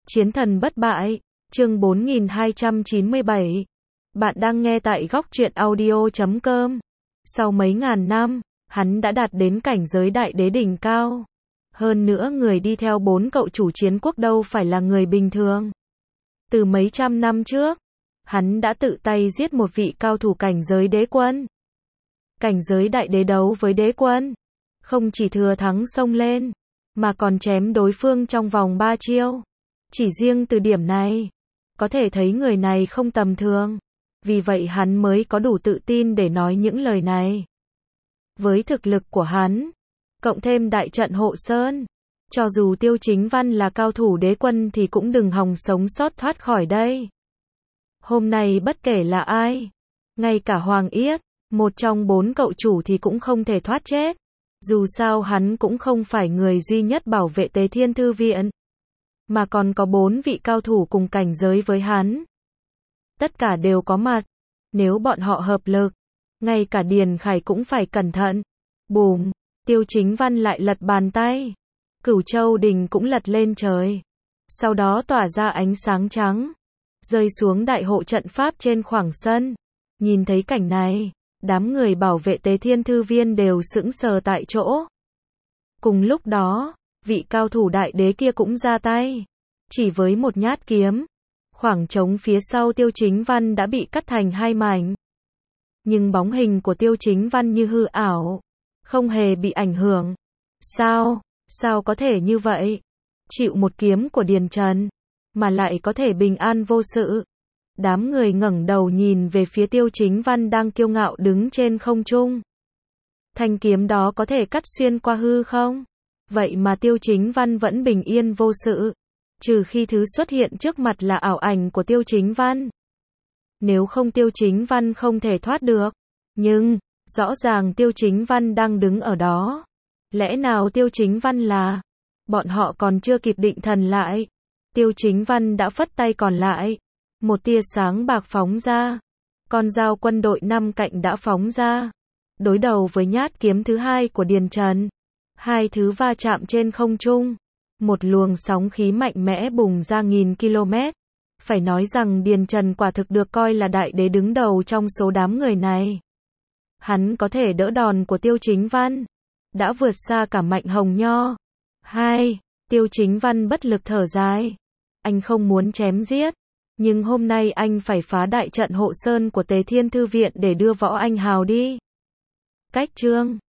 Chiến thần bất bại, chương 4297. Bạn đang nghe tại góc truyện audio.com. Sau mấy ngàn năm, hắn đã đạt đến cảnh giới đại đế đỉnh cao. Hơn nữa người đi theo 4 cậu chủ chiến quốc đâu phải là người bình thường. Từ mấy trăm năm trước, hắn đã tự tay giết một vị cao thủ cảnh giới đế quân. Cảnh giới đại đế đấu với đế quân, không chỉ thừa thắng xông lên, mà còn chém đối phương trong vòng 3 chiêu. Chỉ riêng từ điểm này, có thể thấy người này không tầm thường. Vì vậy hắn mới có đủ tự tin để nói những lời này. Với thực lực của hắn, cộng thêm đại trận hộ sơn, cho dù Tiêu Chính Văn là cao thủ đế quân thì cũng đừng hòng sống sót thoát khỏi đây. Hôm nay bất kể là ai, ngay cả Hoàng Yết, một trong 4 cậu chủ thì cũng không thể thoát chết. Dù sao hắn cũng không phải người duy nhất bảo vệ Tế Thiên Thư Viện, mà còn có 4 vị cao thủ cùng cảnh giới với hắn. Tất cả đều có mặt. Nếu bọn họ hợp lực, ngay cả Điền Khải cũng phải cẩn thận. Bùm, Tiêu Chính Văn lại lật bàn tay. Cửu Châu Đình cũng lật lên trời. Sau đó tỏa ra ánh sáng trắng, rơi xuống đại hộ trận pháp trên khoảng sân. Nhìn thấy cảnh này, đám người bảo vệ Tế Thiên Thư Viên đều sững sờ tại chỗ. Cùng lúc đó, vị cao thủ đại đế kia cũng ra tay. Chỉ với một nhát kiếm, khoảng trống phía sau Tiêu Chính Văn đã bị cắt thành 2 mảnh. Nhưng bóng hình của Tiêu Chính Văn như hư ảo, không hề bị ảnh hưởng. Sao có thể như vậy? Chịu một kiếm của Điền Trần, mà lại có thể bình an vô sự. Đám người ngẩng đầu nhìn về phía Tiêu Chính Văn đang kiêu ngạo đứng trên không trung. Thanh kiếm đó có thể cắt xuyên qua hư không? Vậy mà Tiêu Chính Văn vẫn bình yên vô sự. Trừ khi thứ xuất hiện trước mặt là ảo ảnh của Tiêu Chính Văn. Nếu không Tiêu Chính Văn không thể thoát được. Nhưng, rõ ràng Tiêu Chính Văn đang đứng ở đó. Lẽ nào Tiêu Chính Văn là... Bọn họ còn chưa kịp định thần lại. Tiêu Chính Văn đã phất tay còn lại. Một tia sáng bạc phóng ra. Con dao quân đội 5 cạnh đã phóng ra. Đối đầu với nhát kiếm thứ 2 của Điền Trần. Hai thứ va chạm trên không trung. Một luồng sóng khí mạnh mẽ bùng ra nghìn km. Phải nói rằng Điền Trần quả thực được coi là đại đế đứng đầu trong số đám người này. Hắn có thể đỡ đòn của Tiêu Chính Văn, đã vượt xa cả Mạnh Hồng Nho. Tiêu Chính Văn bất lực thở dài. Anh không muốn chém giết, nhưng hôm nay anh phải phá đại trận hộ sơn của Tế Thiên Thư Viện để đưa Võ Anh Hào đi. Cách chương